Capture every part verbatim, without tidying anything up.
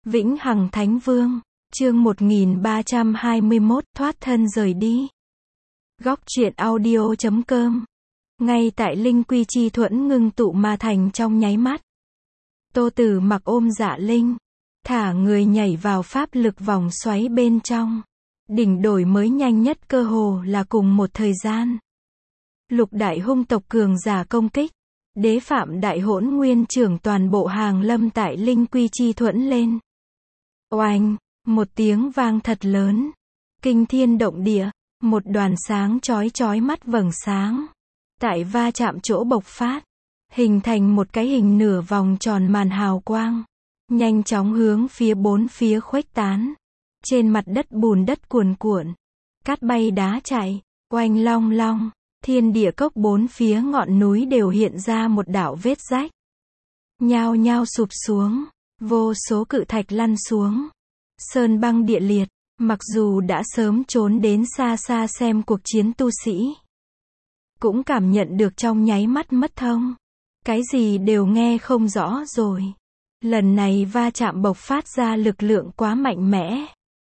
Vĩnh Hằng Thánh Vương, chương một nghìn ba trăm hai mươi mốt, thoát thân rời đi. Góc truyện audio chấm com. Ngay tại Linh Quy Chi Thuẫn ngưng tụ mà thành trong nháy mắt. Tô Tử Mặc ôm Dạ Linh, thả người nhảy vào pháp lực vòng xoáy bên trong. Đỉnh đổi mới nhanh nhất cơ hồ là cùng một thời gian. Lục đại hung tộc cường giả công kích. Đế Phạm Đại Hỗn Nguyên trưởng toàn bộ hàng lâm tại Linh Quy Chi Thuẫn lên. Oanh, một tiếng vang thật lớn. Kinh thiên động địa, một đoàn sáng chói chói mắt vầng sáng. Tại va chạm chỗ bộc phát, hình thành một cái hình nửa vòng tròn màn hào quang. Nhanh chóng hướng phía bốn phía khuếch tán. Trên mặt đất bùn đất cuồn cuộn. Cát bay đá chạy, oanh long long. Thiên địa cốc bốn phía ngọn núi đều hiện ra một đạo vết rách. Nhao nhao sụp xuống, vô số cự thạch lăn xuống. Sơn băng địa liệt, mặc dù đã sớm trốn đến xa xa xem cuộc chiến tu sĩ. Cũng cảm nhận được trong nháy mắt mất thông. Cái gì đều nghe không rõ rồi. Lần này va chạm bộc phát ra lực lượng quá mạnh mẽ.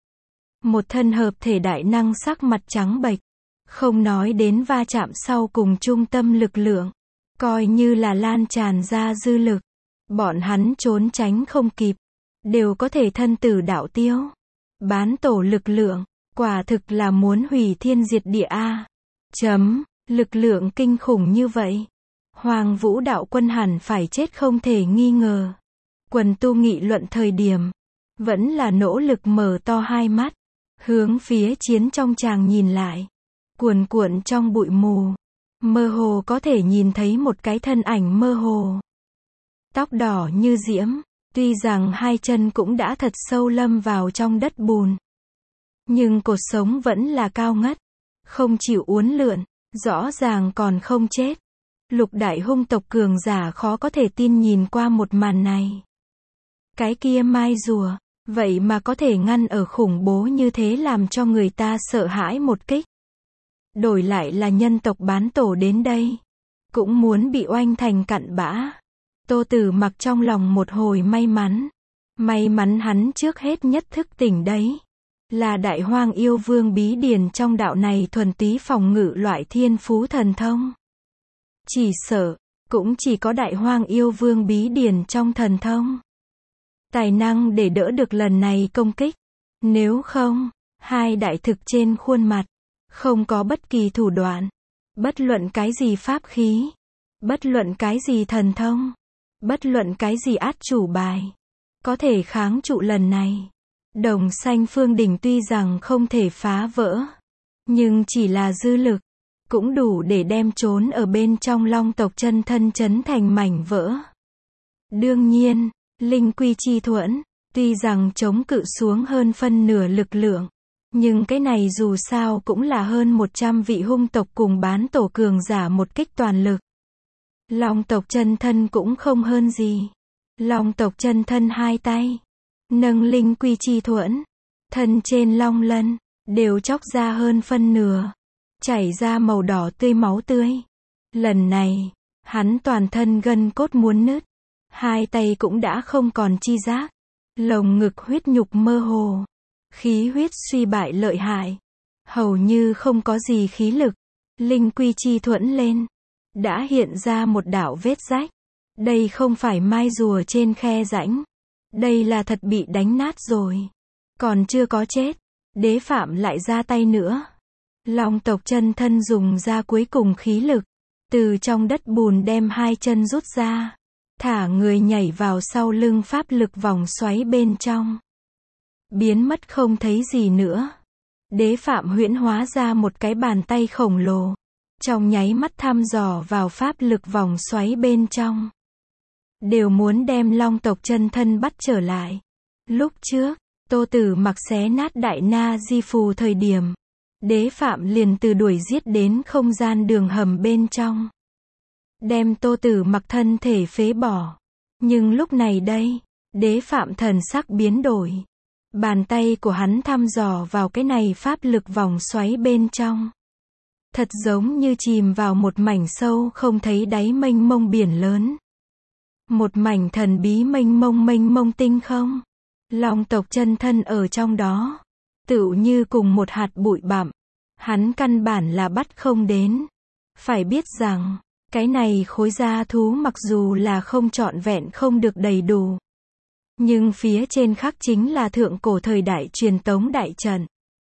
Một thân hợp thể đại năng sắc mặt trắng bệch. Không nói đến va chạm sau cùng trung tâm lực lượng. Coi như là lan tràn ra dư lực. Bọn hắn trốn tránh không kịp. Đều có thể thân tử đạo tiêu. Bán tổ lực lượng. Quả thực là muốn hủy thiên diệt địa a. Chấm. Lực lượng kinh khủng như vậy. Hoàng Vũ đạo quân hẳn phải chết không thể nghi ngờ. Quần tu nghị luận thời điểm. Vẫn là nỗ lực mở to hai mắt. Hướng phía chiến trong tràng nhìn lại. Cuồn cuộn trong bụi mù. Mơ hồ có thể nhìn thấy một cái thân ảnh mơ hồ. Tóc đỏ như diễm. Tuy rằng hai chân cũng đã thật sâu lâm vào trong đất bùn. Nhưng cột sống vẫn là cao ngất. Không chịu uốn lượn. Rõ ràng còn không chết. Lục đại hung tộc cường giả khó có thể tin nhìn qua một màn này. Cái kia mai rùa. Vậy mà có thể ngăn ở khủng bố như thế làm cho người ta sợ hãi một kích. Đổi lại là nhân tộc bán tổ đến đây. Cũng muốn bị oanh thành cặn bã. Tô Tử Mặc trong lòng một hồi may mắn. May mắn hắn trước hết nhất thức tỉnh đấy. Là đại hoang yêu vương bí điển trong đạo này thuần túy phòng ngự loại thiên phú thần thông. Chỉ sợ, cũng chỉ có đại hoang yêu vương bí điển trong thần thông. Tài năng để đỡ được lần này công kích. Nếu không, hai đại thực trên khuôn mặt. Không có bất kỳ thủ đoạn. Bất luận cái gì pháp khí. Bất luận cái gì thần thông. Bất luận cái gì át chủ bài. Có thể kháng trụ lần này. Đồng xanh phương đỉnh tuy rằng không thể phá vỡ. Nhưng chỉ là dư lực. Cũng đủ để đem trốn ở bên trong long tộc chân thân chấn thành mảnh vỡ. Đương nhiên, Linh Quy Chi Thuẫn. Tuy rằng chống cự xuống hơn phân nửa lực lượng. Nhưng cái này dù sao cũng là hơn một trăm vị hung tộc cùng bán tổ cường giả một kích toàn lực. Long tộc chân thân cũng không hơn gì. Long tộc chân thân hai tay. Nâng Linh Quy Chi Thuẫn. Thân trên long lân. Đều chóc ra hơn phân nửa. Chảy ra màu đỏ tươi máu tươi. Lần này, hắn toàn thân gân cốt muốn nứt. Hai tay cũng đã không còn chi giác. Lồng ngực huyết nhục mơ hồ. Khí huyết suy bại lợi hại. Hầu như không có gì khí lực. Linh Quy Chi Thuẫn lên. Đã hiện ra một đạo vết rách. Đây không phải mai rùa trên khe rãnh. Đây là thật bị đánh nát rồi. Còn chưa có chết. Đế Phạm lại ra tay nữa. Long tộc chân thân dùng ra cuối cùng khí lực. Từ trong đất bùn đem hai chân rút ra. Thả người nhảy vào sau lưng pháp lực vòng xoáy bên trong. Biến mất không thấy gì nữa. Đế Phạm huyễn hóa ra một cái bàn tay khổng lồ. Trong nháy mắt thăm dò vào pháp lực vòng xoáy bên trong. Đều muốn đem long tộc chân thân bắt trở lại. Lúc trước, Tô Tử Mặc xé nát đại na di phù thời điểm. Đế Phạm liền từ đuổi giết đến không gian đường hầm bên trong. Đem Tô Tử Mặc thân thể phế bỏ. Nhưng lúc này đây, Đế Phạm thần sắc biến đổi. Bàn tay của hắn thăm dò vào cái này pháp lực vòng xoáy bên trong. Thật giống như chìm vào một mảnh sâu không thấy đáy mênh mông biển lớn. Một mảnh thần bí mênh mông mênh mông tinh không. Long tộc chân thân ở trong đó, tựu như cùng một hạt bụi bặm, hắn căn bản là bắt không đến. Phải biết rằng, cái này khối gia thú mặc dù là không trọn vẹn không được đầy đủ, nhưng phía trên khắc chính là thượng cổ thời đại truyền tống đại trận.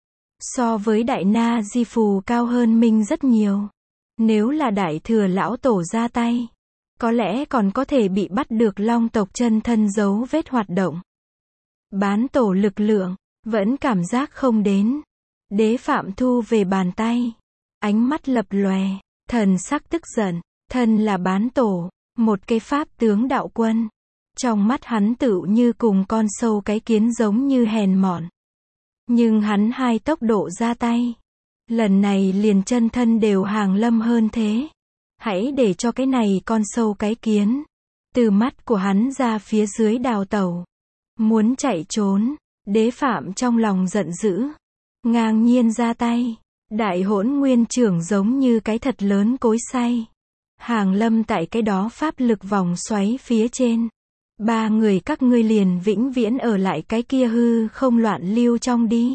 So với đại na di phù cao hơn minh rất nhiều. Nếu là đại thừa lão tổ ra tay, có lẽ còn có thể bị bắt được long tộc chân thân dấu vết hoạt động. Bán tổ lực lượng, vẫn cảm giác không đến. Đế Phạm thu về bàn tay, ánh mắt lập lòe, thần sắc tức giận, thân là bán tổ, một cái pháp tướng đạo quân. Trong mắt hắn tựu như cùng con sâu cái kiến giống như hèn mọn. Nhưng hắn hai tốc độ ra tay, lần này liền chân thân đều hàng lâm hơn thế. Hãy để cho cái này con sâu cái kiến, từ mắt của hắn ra phía dưới đào tẩu. Muốn chạy trốn, Đế Phạm trong lòng giận dữ. Ngang nhiên ra tay, đại hỗn nguyên trưởng giống như cái thật lớn cối xay. Hàng lâm tại cái đó pháp lực vòng xoáy phía trên. Ba người các ngươi liền vĩnh viễn ở lại cái kia hư không loạn lưu trong đi.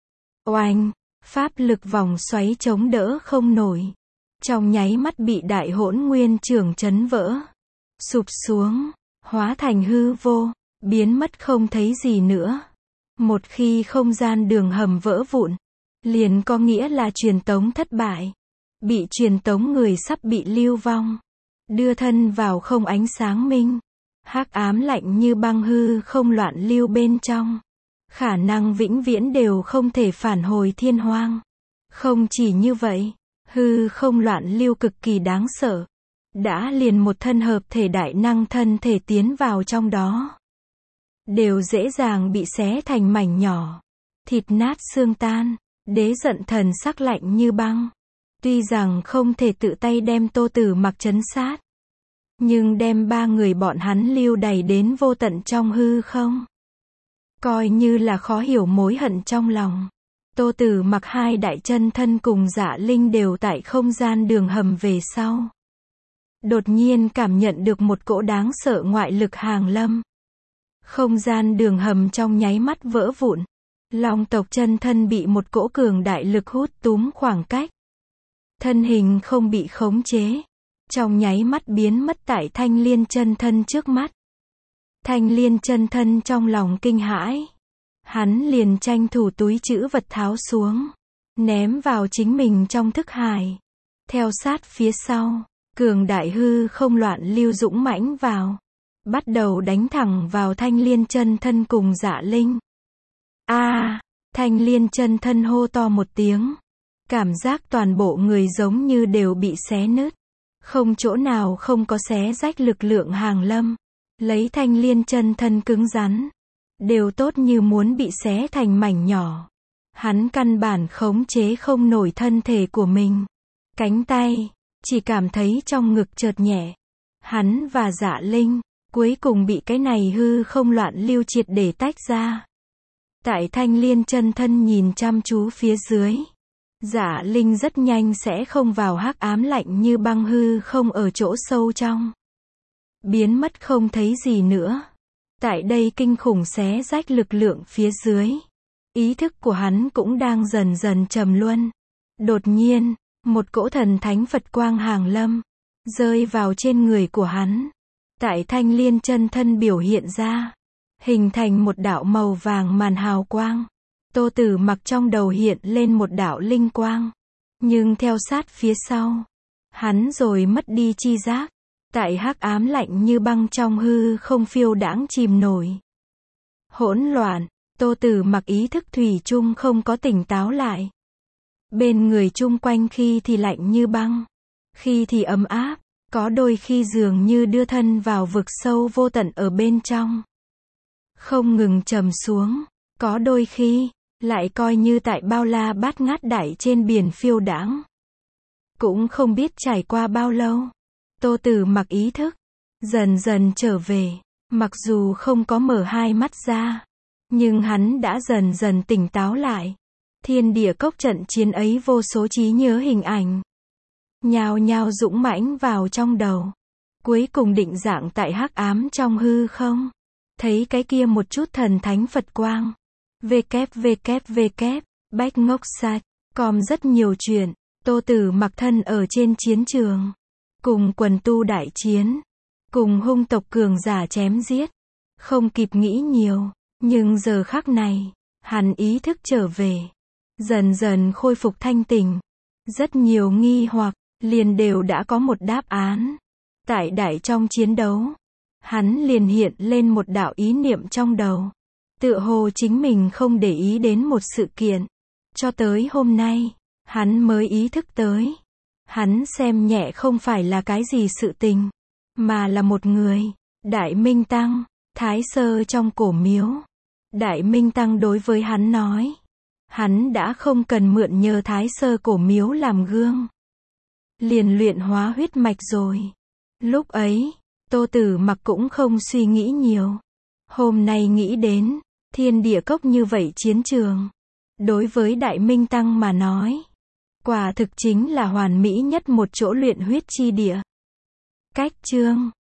Oanh, pháp lực vòng xoáy chống đỡ không nổi. Trong nháy mắt bị đại hỗn nguyên trưởng chấn vỡ. Sụp xuống, hóa thành hư vô, biến mất không thấy gì nữa. Một khi không gian đường hầm vỡ vụn, liền có nghĩa là truyền tống thất bại. Bị truyền tống người sắp bị lưu vong. Đưa thân vào không ánh sáng minh. Hắc ám lạnh như băng hư không loạn lưu bên trong. Khả năng vĩnh viễn đều không thể phản hồi thiên hoang. Không chỉ như vậy, hư không loạn lưu cực kỳ đáng sợ. Đã liền một thân hợp thể đại năng thân thể tiến vào trong đó, đều dễ dàng bị xé thành mảnh nhỏ, thịt nát xương tan. Đế giận thần sắc lạnh như băng. Tuy rằng không thể tự tay đem Tô Tử Mặc trấn sát, nhưng đem ba người bọn hắn lưu đày đến vô tận trong hư không. Coi như là khó hiểu mối hận trong lòng. Tô Tử Mặc hai đại chân thân cùng Dạ Linh đều tại không gian đường hầm về sau. Đột nhiên cảm nhận được một cỗ đáng sợ ngoại lực hàng lâm. Không gian đường hầm trong nháy mắt vỡ vụn. Long tộc chân thân bị một cỗ cường đại lực hút túm khoảng cách. Thân hình không bị khống chế. Trong nháy mắt biến mất tại Thanh Liên chân thân trước mắt. Thanh Liên chân thân trong lòng kinh hãi. Hắn liền tranh thủ túi trữ vật tháo xuống. Ném vào chính mình trong thức hải. Theo sát phía sau, cường đại hư không loạn lưu dũng mãnh vào. Bắt đầu đánh thẳng vào Thanh Liên chân thân cùng Dạ Linh. A, à, Thanh Liên chân thân hô to một tiếng. Cảm giác toàn bộ người giống như đều bị xé nứt. Không chỗ nào không có xé rách lực lượng hàng lâm. Lấy Thanh Liên chân thân cứng rắn, đều tốt như muốn bị xé thành mảnh nhỏ. Hắn căn bản khống chế không nổi thân thể của mình. Cánh tay, chỉ cảm thấy trong ngực chợt nhẹ. Hắn và Dạ Linh, cuối cùng bị cái này hư không loạn lưu triệt để tách ra. Tại Thanh Liên chân thân nhìn chăm chú phía dưới. Dạ Linh rất nhanh sẽ không vào hắc ám lạnh như băng hư không ở chỗ sâu trong. Biến mất không thấy gì nữa. Tại đây kinh khủng xé rách lực lượng phía dưới. Ý thức của hắn cũng đang dần dần trầm luân. Đột nhiên, một cỗ thần thánh Phật quang hàng lâm, rơi vào trên người của hắn. Tại Thanh Liên chân thân biểu hiện ra, hình thành một đạo màu vàng màn hào quang. Tô Tử Mặc trong đầu hiện lên một đạo linh quang. Nhưng theo sát phía sau, hắn rồi mất đi chi giác. Tại hắc ám lạnh như băng trong hư không phiêu đãng chìm nổi. Hỗn loạn, Tô Tử Mặc ý thức thủy chung không có tỉnh táo lại. Bên người chung quanh khi thì lạnh như băng, khi thì ấm áp, có đôi khi dường như đưa thân vào vực sâu vô tận ở bên trong. Không ngừng trầm xuống, có đôi khi lại coi như tại bao la bát ngát đại trên biển phiêu đãng. Cũng không biết trải qua bao lâu, Tô Tử Mặc ý thức dần dần trở về, mặc dù không có mở hai mắt ra, nhưng hắn đã dần dần tỉnh táo lại. Thiên địa cốc trận chiến ấy vô số trí nhớ hình ảnh, nhào nhào dũng mãnh vào trong đầu, cuối cùng định dạng tại hắc ám trong hư không. thấy cái kia một chút thần thánh Phật quang. www, bách ngốc site, com rất nhiều chuyện, Tô Tử Mặc thân ở trên chiến trường, cùng quần tu đại chiến, cùng hung tộc cường giả chém giết, không kịp nghĩ nhiều, nhưng giờ khắc này, hắn ý thức trở về, dần dần khôi phục thanh tỉnh, rất nhiều nghi hoặc, liền đều đã có một đáp án. Tại đại trong chiến đấu, hắn liền hiện lên một đạo ý niệm trong đầu, tựa hồ chính mình không để ý đến một sự kiện, cho tới hôm nay, hắn mới ý thức tới, hắn xem nhẹ không phải là cái gì sự tình, mà là một người, Đại Minh Tăng, Thái Sơ trong cổ miếu. Đại Minh Tăng đối với hắn nói, hắn đã không cần mượn nhờ Thái Sơ cổ miếu làm gương, liền luyện hóa huyết mạch rồi. Lúc ấy, Tô Tử Mặc cũng không suy nghĩ nhiều. Hôm nay nghĩ đến, thiên địa cốc như vậy chiến trường, đối với Đại Minh Tăng mà nói, quả thực chính là hoàn mỹ nhất một chỗ luyện huyết chi địa. Cách chương